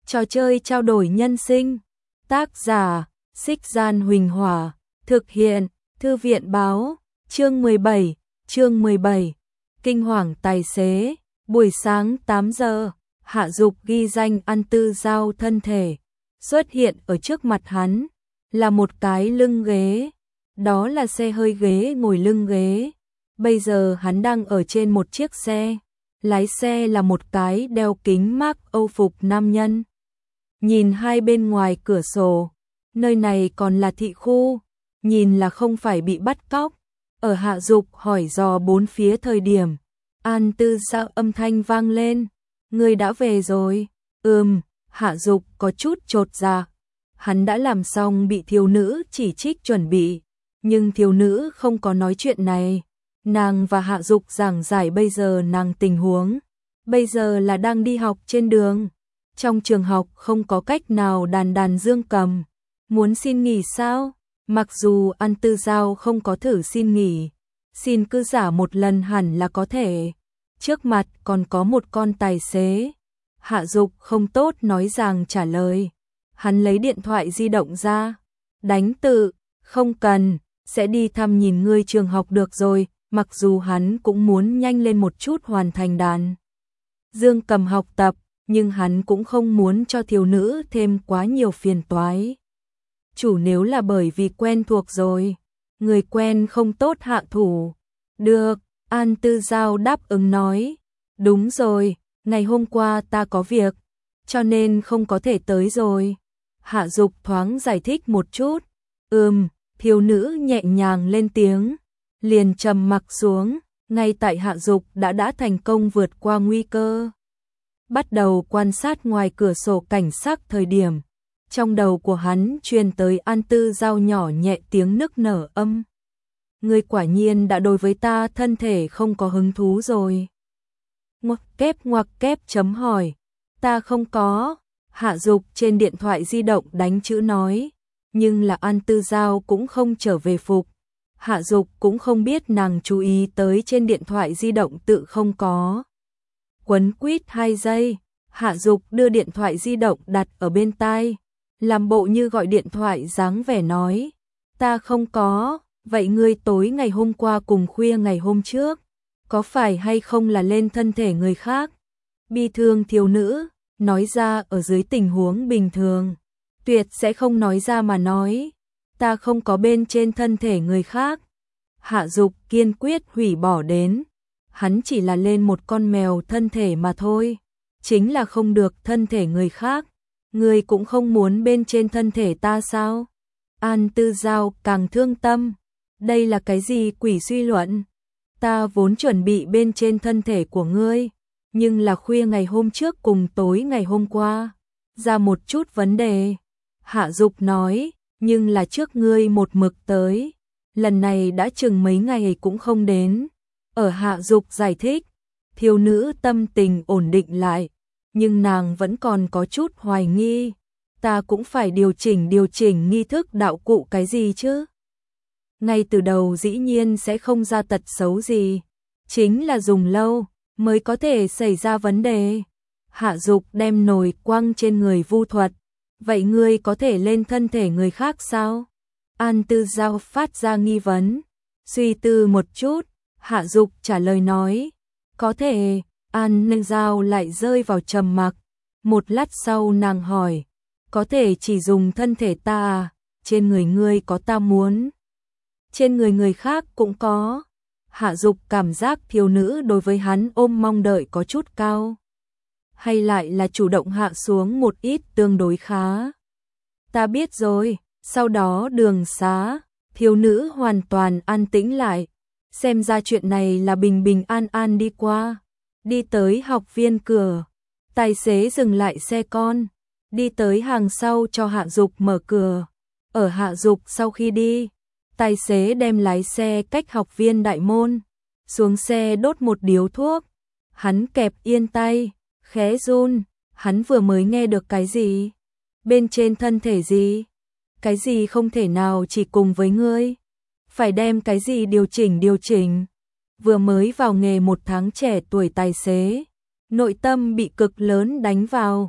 Trò chơi trao đổi nhân sinh. Tác giả: Xích Gian Huỳnh Hỏa. Thực hiện: Thư viện báo. Chương 17. Kinh hoàng tài xế. Buổi sáng 8 giờ, Hạ Dục ghi danh An Tư Giao thân thể. Xuất hiện ở trước mặt hắn là một cái lưng ghế. Đó là xe hơi ghế ngồi lưng ghế. Bây giờ hắn đang ở trên một chiếc xe. Lái xe là một cái đeo kính mác Âu phục nam nhân. Nhìn hai bên ngoài cửa sổ, nơi này còn là thị khu, nhìn là không phải bị bắt cóc. Ở Hạ Dục hỏi dò bốn phía thời điểm, An Tư Giao âm thanh vang lên, "Ngươi đã về rồi?" Hạ Dục có chút chột dạ. Hắn đã làm xong bị thiếu nữ chỉ trích chuẩn bị, nhưng thiếu nữ không có nói chuyện này. Nàng và Hạ Dục giảng giải bây giờ nàng tình huống. Bây giờ là đang đi học trên đường. Trong trường học không có cách nào đàn dương cầm. Muốn xin nghỉ sao? Mặc dù An Tư Giao không có thử xin nghỉ, xin cứ giả một lần hẳn là có thể. Trước mặt còn có một con tài xế. Hạ Dục không tốt nói rằng trả lời. Hắn lấy điện thoại di động ra, đánh tự, "Không cần, sẽ đi thăm nhìn ngươi trường học được rồi." Mặc dù hắn cũng muốn nhanh lên một chút hoàn thành đàn dương cầm học tập, nhưng hắn cũng không muốn cho thiếu nữ thêm quá nhiều phiền toái. Chủ nếu là bởi vì quen thuộc rồi, người quen không tốt hạ thủ. "Được," An Tư Giao đáp ứng nói. "Đúng rồi, ngày hôm qua ta có việc, cho nên không có thể tới rồi." Hạ Dục thoáng giải thích một chút. Thiếu nữ nhẹ nhàng lên tiếng, liền trầm mặc xuống. Ngay tại Hạ Dục đã thành công vượt qua nguy cơ, bắt đầu quan sát ngoài cửa sổ cảnh sắc thời điểm, trong đầu của hắn truyền tới An Tư Giao nhỏ nhẹ tiếng nức nở âm. "Ngươi quả nhiên đã đối với ta thân thể không có hứng thú rồi." Ngoặc kép chấm hỏi. "Ta không có." Hạ Dục trên điện thoại di động đánh chữ nói, nhưng là An Tư Giao cũng không trở về phục. Hạ Dục cũng không biết nàng chú ý tới trên điện thoại di động tự không có. Quấn quýt 2 giây, Hạ Dục đưa điện thoại di động đặt ở bên tai, làm bộ như gọi điện thoại dáng vẻ nói, "Ta không có." "Vậy ngươi tối ngày hôm qua cùng khuya ngày hôm trước, có phải hay không là lên thân thể người khác?" Bi thương thiếu nữ, nói ra ở dưới tình huống bình thường, tuyệt sẽ không nói ra mà nói. "Ta không có bên trên thân thể người khác." Hạ Dục kiên quyết hủy bỏ đến. Hắn chỉ là lên một con mèo thân thể mà thôi. Chính là không được thân thể người khác. "Ngươi cũng không muốn bên trên thân thể ta sao?" An Tư Giao càng thương tâm. Đây là cái gì quỷ suy luận? "Ta vốn chuẩn bị bên trên thân thể của ngươi, nhưng là khuya ngày hôm trước cùng tối ngày hôm qua ra một chút vấn đề." Hạ Dục nói, "Nhưng là trước ngươi một mực tới, lần này đã chừng mấy ngày cũng không đến." Ở Hạ Dục giải thích, thiếu nữ tâm tình ổn định lại, nhưng nàng vẫn còn có chút hoài nghi. "Ta cũng phải điều chỉnh nghi thức đạo cụ cái gì chứ. Ngay từ đầu dĩ nhiên sẽ không ra tật xấu gì, chính là dùng lâu mới có thể xảy ra vấn đề." Hạ Dục đem nồi quăng trên người Vu Thuật. "Vậy ngươi có thể lên thân thể người khác sao?" An Tư Giao phát ra nghi vấn. Suy tư một chút, Hạ Dục trả lời nói, "Có thể." An Tư Giao lại rơi vào trầm mặc. Một lát sau nàng hỏi, "Có thể chỉ dùng thân thể ta à? Trên người ngươi có ta muốn, trên người người khác cũng có." Hạ Dục cảm giác thiếu nữ đối với hắn ôm mong đợi có chút cao, hay lại là chủ động hạ xuống một ít tương đối khá. "Ta biết rồi." Sau đó đường xá, thiếu nữ hoàn toàn an tĩnh lại. Xem ra chuyện này là bình bình an an đi qua. Đi tới học viên cửa, tài xế dừng lại xe con, đi tới hàng sau cho Hạ Dục mở cửa. Ở Hạ Dục sau khi đi, tài xế đem lái xe cách học viên đại môn, xuống xe đốt một điếu thuốc. Hắn kẹp yên tay, khẽ run. Hắn vừa mới nghe được cái gì? Bên trên thân thể gì? Cái gì không thể nào chỉ cùng với ngươi? Phải đem cái gì điều chỉnh? Vừa mới vào nghề 1 tháng trẻ tuổi tài xế, nội tâm bị cực lớn đánh vào.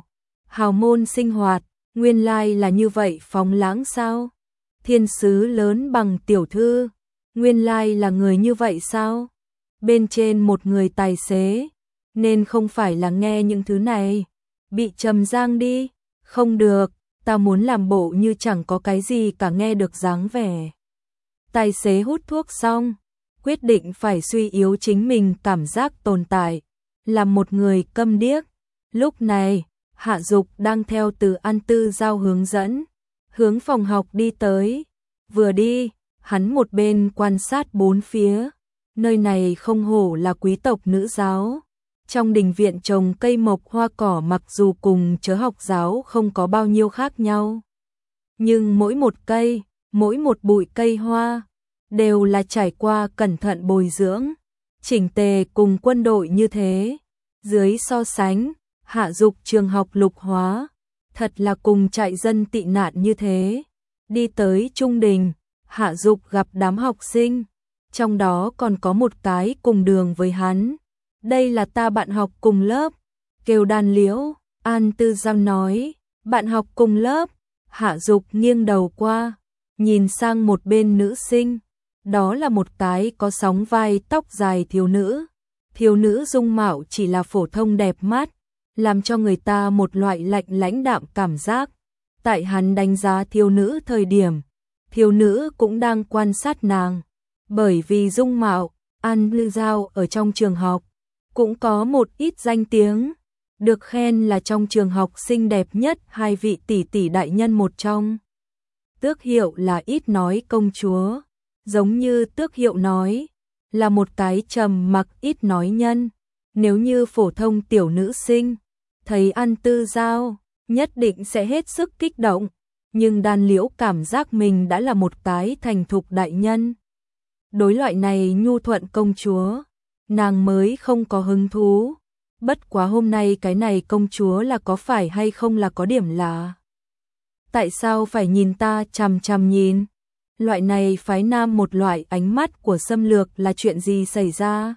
hào môn sinh hoạt, nguyên lai là như vậy phóng lãng sao? Thiên sứ lớn bằng tiểu thư, nguyên lai là người như vậy sao? Bên trên một người tài xế, nên không phải là nghe những thứ này. Bị trầm giang đi, không được, ta muốn làm bộ như chẳng có cái gì cả nghe được dáng vẻ. Tài xế hút thuốc xong, quyết định phải suy yếu chính mình cảm giác tồn tại, là một người câm điếc. Lúc này, Hạ Dục đang theo Từ An Tư Giao hướng dẫn, hướng phòng học đi tới. Vừa đi, hắn một bên quan sát bốn phía. Nơi này không hổ là quý tộc nữ giáo. Trong đình viện trồng cây mộc hoa cỏ mặc dù cùng chớ học giáo không có bao nhiêu khác nhau. Nhưng mỗi một cây, mỗi một bụi cây hoa, đều là trải qua cẩn thận bồi dưỡng, chỉnh tề cùng quân đội như thế. Dưới so sánh, Hạ Dục trường học Lục Hóa, thật là cùng trại dân tị nạn như thế. Đi tới trung đình, Hạ Dục gặp đám học sinh, trong đó còn có một cái cùng đường với hắn. Đây là ta bạn học cùng lớp, kêu Đan Liễu. An Tư Giao nói, bạn học cùng lớp. Hạ Dục nghiêng đầu qua, nhìn sang một bên nữ sinh, đó là một cái có sóng vai tóc dài thiếu nữ. Thiếu nữ dung mạo chỉ là phổ thông đẹp mắt, làm cho người ta một loại lạnh lãnh đạm cảm giác. Tại hắn đánh giá thiếu nữ thời điểm, thiếu nữ cũng đang quan sát nàng. Bởi vì dung mạo, An Tư Giao ở trong trường học cũng có một ít danh tiếng, được khen là trong trường học xinh đẹp nhất 2 vị tỷ tỷ đại nhân một trong. Tước hiệu là ít nói công chúa, giống như tước hiệu nói, là một cái trầm mặc ít nói nhân. Nếu như phổ thông tiểu nữ sinh, thấy An Tư Giao, nhất định sẽ hết sức kích động, nhưng Đan Liễu cảm giác mình đã là một cái thành thục đại nhân. Đối loại này nhu thuận công chúa, nàng mới không có hứng thú. Bất quá hôm nay cái này công chúa là có phải hay không là có điểm lạ. Tại sao phải nhìn ta chằm chằm nhìn? Loại này phái nam một loại ánh mắt của xâm lược là chuyện gì xảy ra?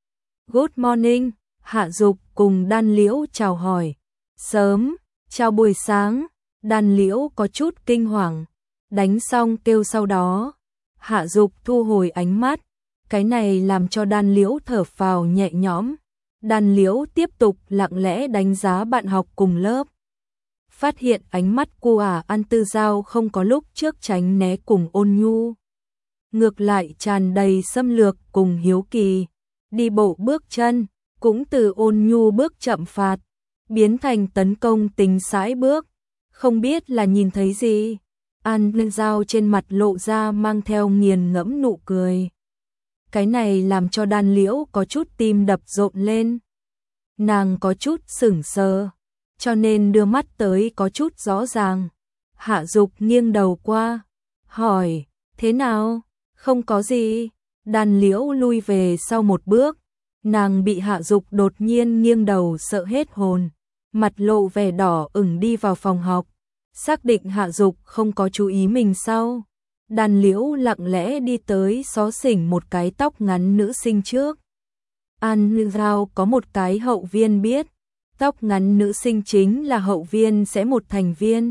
Good morning, Hạ Dục cùng Đan Liễu chào hỏi. Sớm, chào buổi sáng. Đan Liễu có chút kinh hoàng, đánh xong kêu sau đó. Hạ Dục thu hồi ánh mắt, cái này làm cho Đan Liễu thở phào nhẹ nhõm. Đan Liễu tiếp tục lặng lẽ đánh giá bạn học cùng lớp. Phát hiện ánh mắt của An Tư Giao không có lúc trước tránh né cùng ôn nhu, ngược lại tràn đầy xâm lược cùng hiếu kỳ. Đi bộ bước chân cũng từ ôn nhu bước chậm phạt biến thành tấn công tính sải bước. Không biết là nhìn thấy gì, An Tư Giao trên mặt lộ ra mang theo nghiền ngẫm nụ cười. Cái này làm cho Đan Liễu có chút tim đập rộn lên. Nàng có chút sững sờ, cho nên đưa mắt tới có chút rõ ràng. Hạ Dục nghiêng đầu qua, hỏi, thế nào? Không có gì. Đan Liễu lui về sau một bước, nàng bị Hạ Dục đột nhiên nghiêng đầu sợ hết hồn, mặt lộ vẻ đỏ ửng đi vào phòng học. Xác định Hạ Dục không có chú ý mình sau, Đan Liễu lặng lẽ đi tới xó xỉnh một cái tóc ngắn nữ sinh trước. An Tư Giao có một cái hậu viên biết, tóc ngắn nữ sinh chính là hậu viên sẽ một thành viên.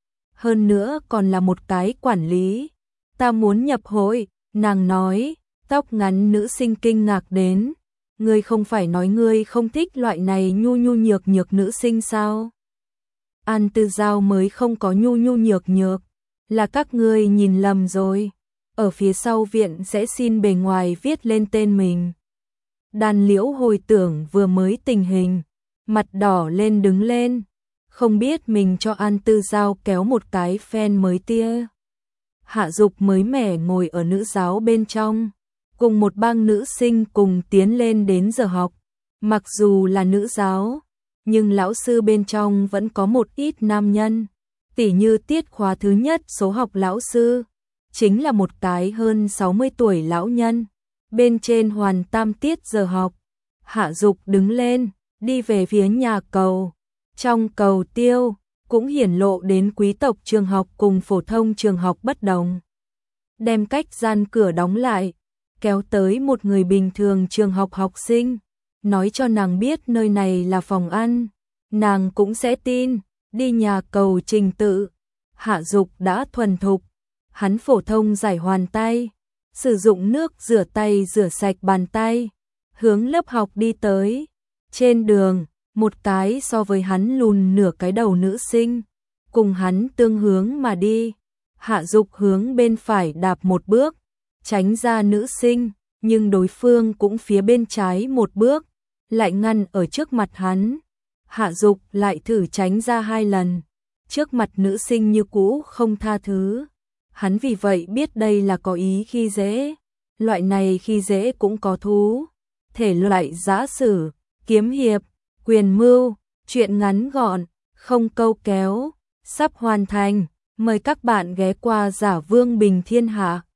Hơn nữa còn là một cái quản lý. Ta muốn nhập hội, nàng nói. Tóc ngắn nữ sinh kinh ngạc đến. Ngươi không phải nói ngươi không thích loại này nhu nhu nhược nhược nữ sinh sao? An Tư Giao mới không có nhu nhu nhược nhược, là các ngươi nhìn lầm rồi. Ở phía sau viện sẽ xin bề ngoài viết lên tên mình. Đan Liễu hồi tưởng vừa mới tình hình, mặt đỏ lên đứng lên, không biết mình cho An Tư Giao kéo một cái phen mới tia. Hạ Dục mới mẻ ngồi ở nữ giáo bên trong, cùng một bang nữ sinh cùng tiến lên đến giờ học. Mặc dù là nữ giáo, nhưng lão sư bên trong vẫn có một ít nam nhân. Tỉ như tiết khóa thứ nhất số học lão sư, chính là một cái hơn 60 tuổi lão nhân. Bên trên hoàn tam tiết giờ học, Hạ Dục đứng lên, đi về phía nhà cầu. Trong cầu tiêu, cũng hiển lộ đến quý tộc trường học cùng phổ thông trường học bất đồng. Đem cách gian cửa đóng lại, kéo tới một người bình thường trường học học sinh, nói cho nàng biết nơi này là phòng ăn, nàng cũng sẽ tin. đi nhà cầu trình tự, Hạ Dục đã thuần thục, hắn phổ thông giải hoàn tay, sử dụng nước rửa tay rửa sạch bàn tay, hướng lớp học đi tới. Trên đường, một cái so với hắn lùn nửa cái đầu nữ sinh, cùng hắn tương hướng mà đi. Hạ Dục hướng bên phải đạp một bước, tránh ra nữ sinh, nhưng đối phương cũng phía bên trái một bước, lại ngăn ở trước mặt hắn. Hạ Dục lại thử tránh ra 2 lần, trước mặt nữ sinh như cũ không tha thứ. Hắn vì vậy biết đây là có ý khi dễ, loại này khi dễ cũng có thú. Thể loại giã sử, kiếm hiệp, quyền mưu, truyện ngắn gọn, không câu kéo, sắp hoàn thành. Mời các bạn ghé qua Giả Vương Bình Thiên Hạ.